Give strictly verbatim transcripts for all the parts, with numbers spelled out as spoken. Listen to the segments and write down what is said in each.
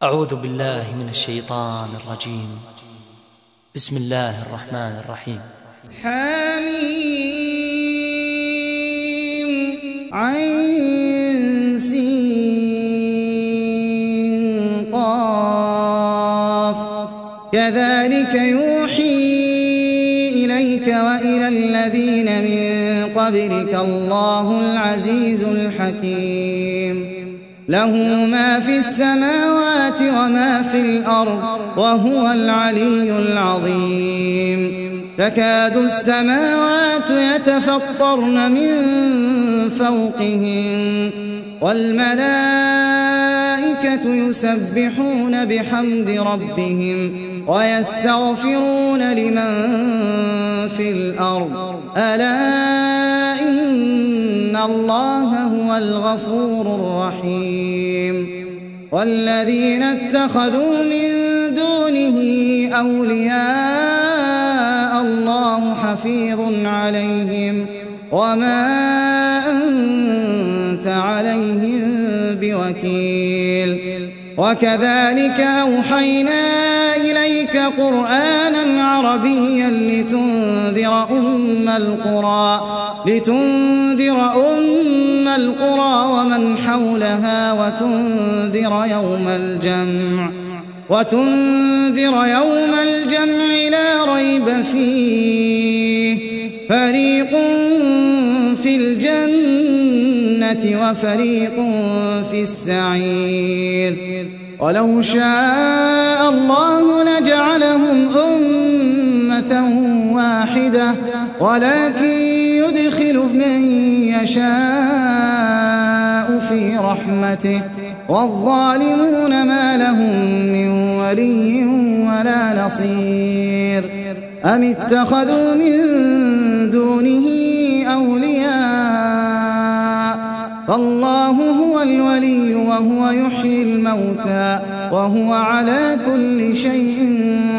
أعوذ بالله من الشيطان الرجيم. بسم الله الرحمن الرحيم. حميم عين سين قاف كذلك يوحي إليك وإلى الذين من قبلك الله العزيز الحكيم له ما في السماوات وما في الأرض وهو العلي العظيم تكاد السماوات يتفطرن من فوقهن والملائكة يسبحون بحمد ربهم ويستغفرون لمن في الأرض ألا إن الله هو الغفور الرحيم والذين اتخذوا من دونه أولياء الله حفيظ عليهم وما أنت عليهم بوكيل وكذلك أوحينا إليك قرآنا عربيا لتنذر أم القرى لتنذر أم القرى ومن حولها وتنذر يوم الجمع وتنذر يوم الجمع لا ريب فيه فريق في الجنة وفريق في السعير ولو شاء الله لجعلهم أمة واحدة ولكن يدخل من يشاء في رحمته والظالمون ما لهم من ولي ولا نصير أم اتخذوا من دونه أولياء فالله هو الولي وهو يحيي الموتى وهو على كل شيء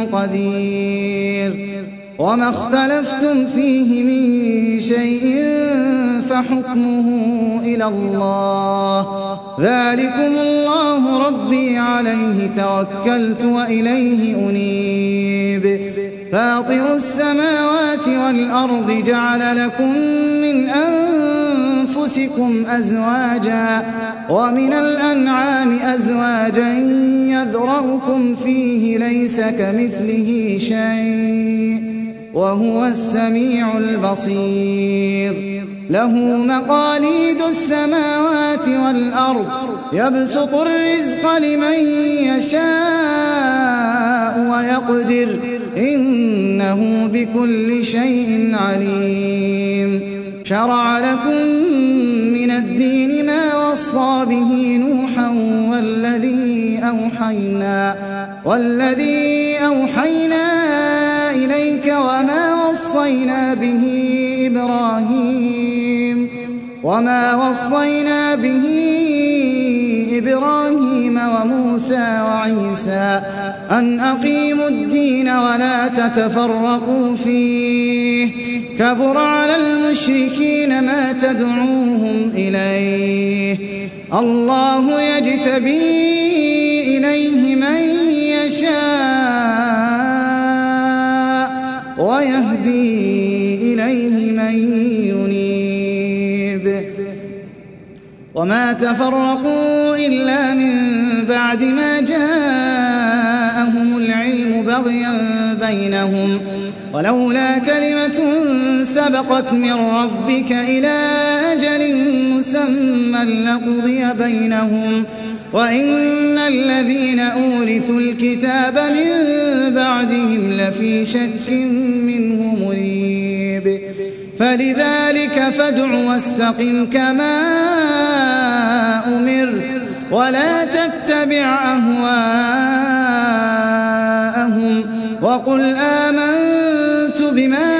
قدير وما اختلفتم فيه من شيء فحكمه إلى الله ذلكم الله ربي عليه توكلت وإليه أنيب فاطر السماوات والأرض جعل لكم من أنفسكم أزواجا ومن الأنعام أزواجا يذرأكم فيه ليس كمثله شيء وهو السميع البصير له مقاليد السماوات والأرض يبسط الرزق لمن يشاء ويقدر إنه بكل شيء عليم شرع لكم من الدين ما وصى به نوحا والذي أوحينا والذي أوحينا إليك وما وصينا به إبراهيم وما وصينا به إبراهيم وموسى وعيسى أن أقيموا الدين ولا تتفرقوا فيه كبر على المشركين ما تدعوهم إليه الله يجتبي إليه من يشاء ويهدي إليه من ينيب وما تفرقوا إلا من بعد ما جاءهم العلم بغيا بينهم ولولا كلمة سبقت من ربك إلى أجل مسمى لقضي بينهم وإن الذين أورثوا الكتاب من بعدهم لفي شك منه مريب فلذلك فادع واستقم كما أمرت ولا تتبع أهواءهم وقل آمنت بما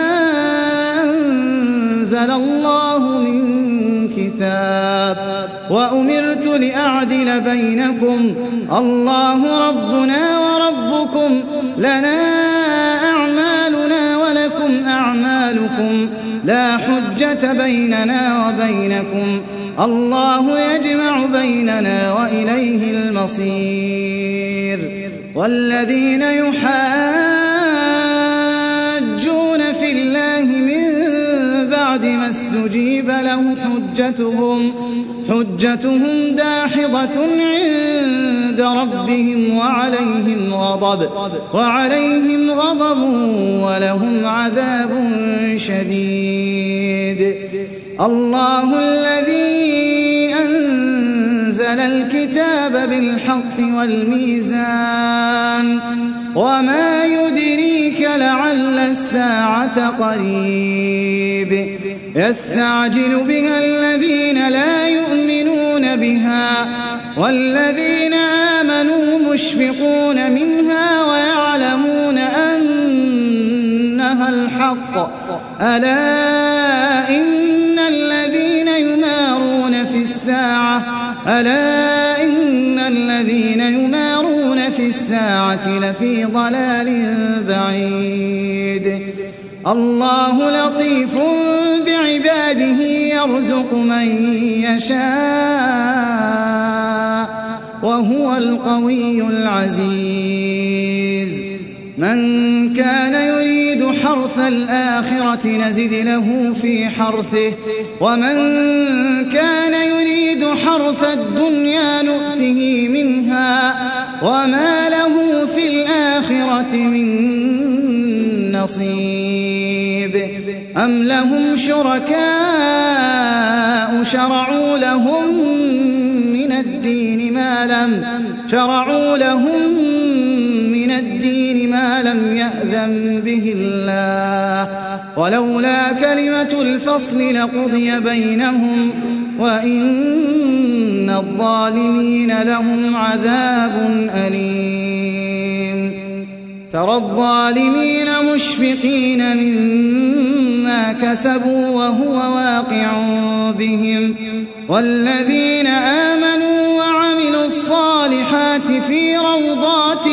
أنزل الله من كتاب وأمرت لأعدل بينكم الله ربنا وربكم لنا أعمالنا ولكم أعمالكم لا حجة بيننا وبينكم الله يجمع بيننا وإليه المصير. والذين يحاجون في الله من بعد ما استجيب له حجتهم حجتهم داحضة عند ربهم وعليهم غضب وعليهم غضب ولهم عذاب شديد. الله الذي أنزل الكتاب بالحق والميزان وما يدريك لعل الساعة قريب. يستعجل بها الذين لا يؤمنون بها والذين آمنوا مشفقون منها ويعلمون أنها الحق. ألا إن الذين يمارون في الساعة ألا إن الذين يمارون في الساعة لفي ضلال بعيد. الله لطيف بعباده يرزق من يشاء وهو القوي العزيز. من كان يريد حرث الآخرة نزد له في حرثه ومن كان يريد حرث الدنيا نؤته منها وما له في الآخرة من نصيب. أم لهم شركاء شرعوا لهم من الدين ما لم شرعوا لهم من الدين ما لم يأذن به الله ولولا كلمة الفصل لقضي بينهم وإن الظالمين لهم عذاب أليم. ترى الظالمين مشفقين مما كسبوا وهو واقع بهم والذين آمنوا وعملوا الصالحات في روضات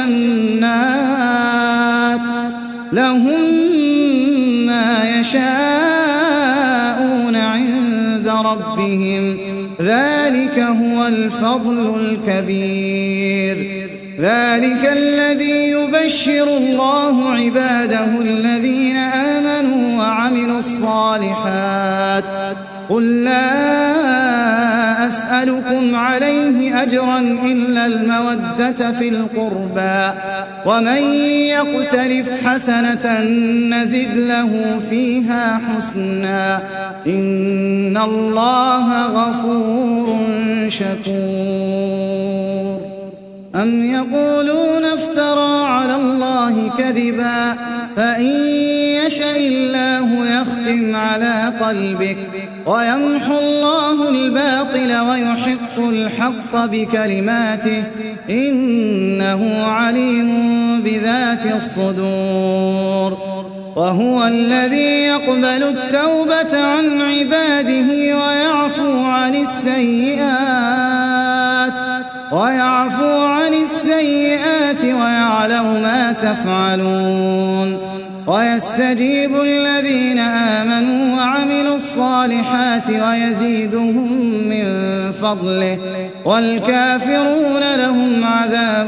الجنات لهم ما يشاءون عند ربهم ذلك هو الفضل الكبير. ذلك الذي يبشر الله عباده الذين آمنوا وعملوا الصالحات. قل لا أسألكم عليه أجرا إلا المودة في القربى ومن يقترف حسنة نزد له فيها حسنا إن الله غفور شكور. أم يقولون افترى على الله كذبا فإن يشأ الله يختم على قلبك ويمحو الله الباطل ويحق الحق بكلماته إنه عليم بذات الصدور. وهو الذي يقبل التوبة عن عباده ويعفو عن السيئات ويعفو عن السيئات ويعلم ما تفعلون. ويستجيب الذين آمنوا وعملوا الصالحات ويزيدهم من فضله والكافرون لهم عذاب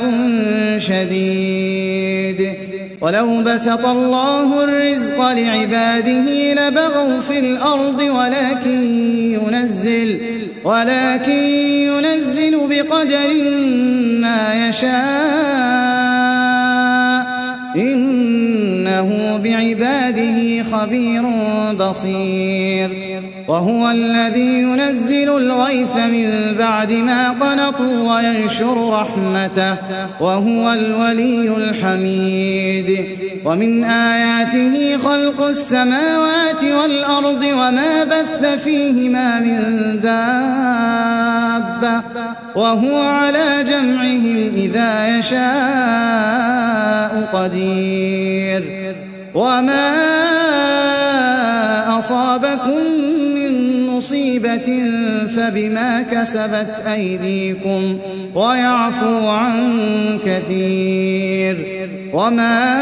شديد. ولو بسط الله الرزق لعباده لبغوا في الأرض ولكن ينزل ولكن ينزل بقدر ما يشاء إنه بعباده خبير بصير. وهو الذي ينزل الغيث من بعد ما قنطوا وينشر رحمته وهو الولي الحميد. ومن آياته خلق السماوات والأرض وما بث فيهما من دابة وهو على جمعهم إذا يشاء قدير. وما أصابكم من مصيبة فبما كسبت أيديكم ويعفو عن كثير. وما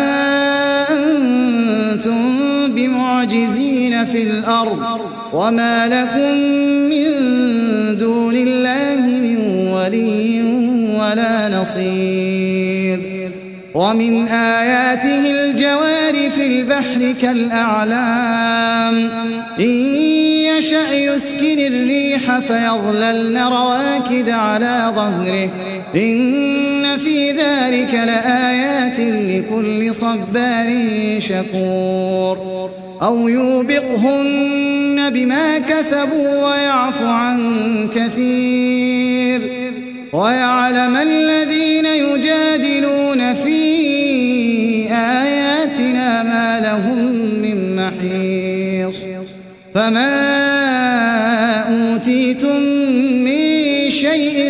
أنتم بمعجزين في الأرض وما لكم من دون الله من ولي ولا نصير. ومن آياته الجوار في البحر كالأعلام إن يشأ يسكن الريح فيظللن رواكد على ظهره إن في ذلك لآيات لكل صبار شكور. أو يوبقهن بما كسبوا ويعفو عن كثير ويعلم الذين يجادلون في آياتنا ما لهم من محيص. فما أوتيتم من شيء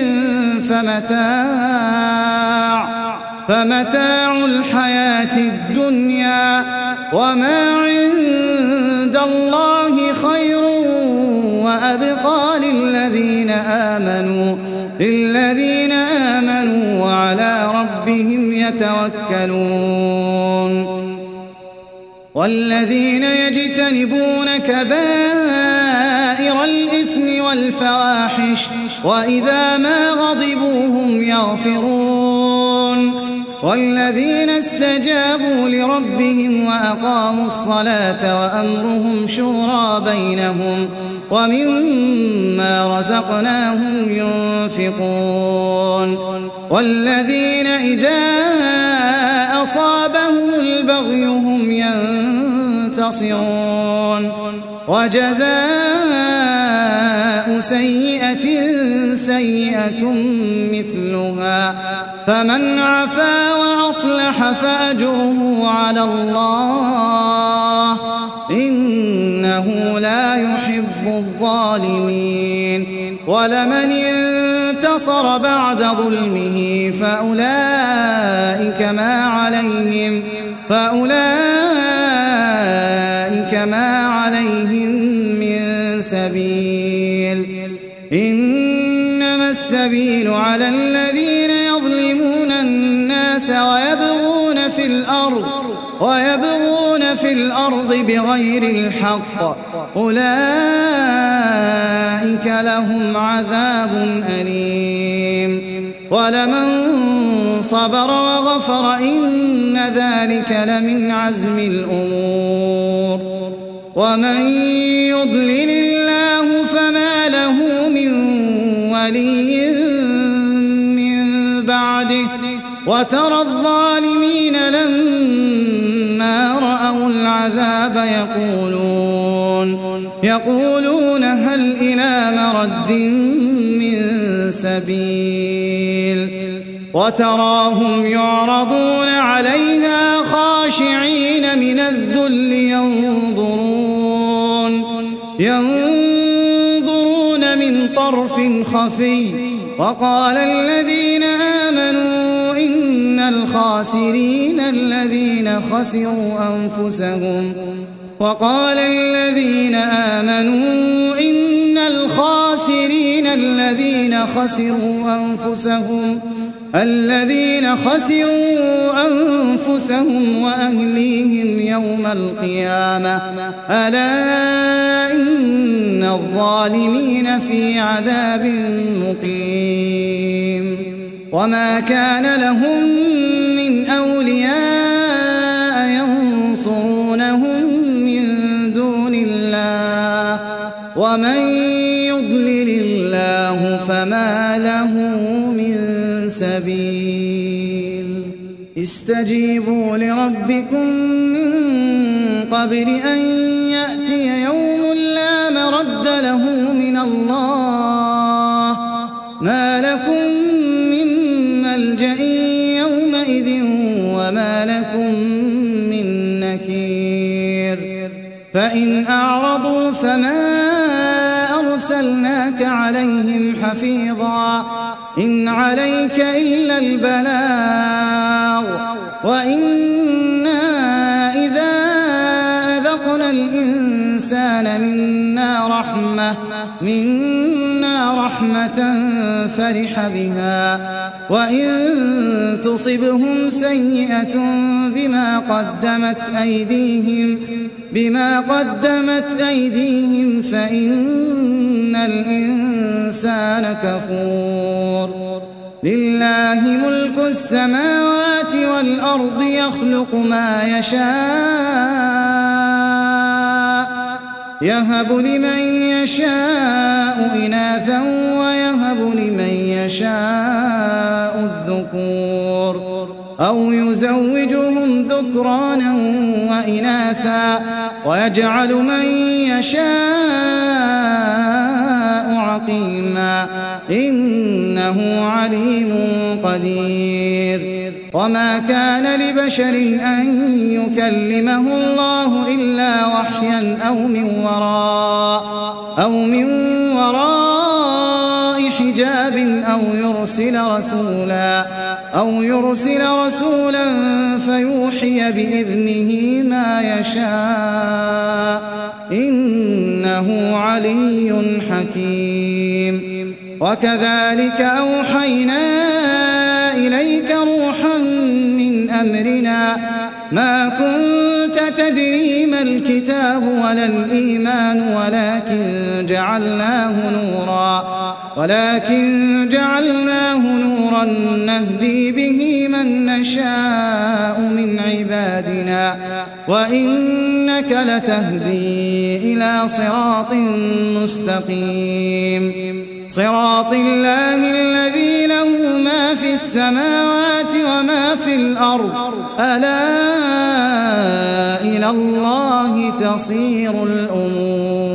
فمتاع فمتاع الحياة الدنيا وما عند الله خير وأبقى للذين آمنوا للذين آمنوا وعلى ربهم يتوكلون. والذين يجتنبون كبائر الإثم والفواحش وإذا ما غضبوا هم يغفرون. والذين استجابوا لربهم وأقاموا الصلاة وأمرهم شورى بينهم ومما رزقناهم ينفقون. والذين إذا أصابهم البغي هم ينتصرون. وجزاء سيئة سيئة مثلها فمن عفا وأصلح فأجره على الله إنه لا يحب الظالمين. ولمن انتصر بعد ظلمه فأولئك ما عليهم فأولئك ما عليهم من سبيل إنما السبيل على الذين يظلمون الناس ويبغون في الأرض ويبغون في الأرض بغير الحق أولئك لهم عذاب أليم. ولمن صبر وغفر إن ذلك لمن عزم الأمور. ومن يضلل الله فما له من ولي من بعده وترى الظالمين لما رأوا العذاب يقولون يقولون هل إلى مرد من سبيل. وتراهم يعرضون عليها خاشعين من الذل ينظرون ينظرون من طرف خفي. وقال الذين آمنوا إن الخاسرين الذين خسروا أنفسهم وقال الذين آمنوا إن الخاسرين الذين خسروا أنفسهم الذين خسروا أنفسهم وأهليهم يوم القيامة ألا إن الظالمين في عذاب مقيم. وما كان لهم من أولياء ينصرونهم من دون الله ومن يضلل الله فما له من سبيل. استجيبوا لربكم من قبل أن يأتي يوم لا مرد له من الله ما لكم من ملجأ يومئذ وما لكم من نكير. فإن أعرضوا فما أرسلناك عليهم حفيظا إن عليك إلا البلاغ وإنا إذا أذقنا الإنسان منا رحمة منا رحمة فرح بها وإن تصبهم سيئة بما قدمت أيديهم بما قدمت أيديهم فإن الإنسان كفور. لله ملك السماوات والأرض يخلق ما يشاء يهب لمن يشاء إناثا ويهب لمن يشاء الذكور أو يزوجهم ذكرانا وإناثا ويجعل من يشاء عقيما إنه عليم قدير وما كان لبشر أن يكلمه الله إلا وحيا أو من وراء أو من وراء حجاب أو يرسل رسولا أو يرسل رسولا فيوحي بإذنه ما يشاء إنه علي حكيم وكذلك أوحينا إليك روحا من أمرنا ما كنت تدري ما الكتاب ولا الإيمان ولكن جعلناه نورا ولكن جعلناه نورا نهدي به من نشاء من عبادنا وإنك لتهدي إلى صراط مستقيم صراط الله الذي له ما في السماوات وما في الأرض ألا إلى الله تصير الأمور.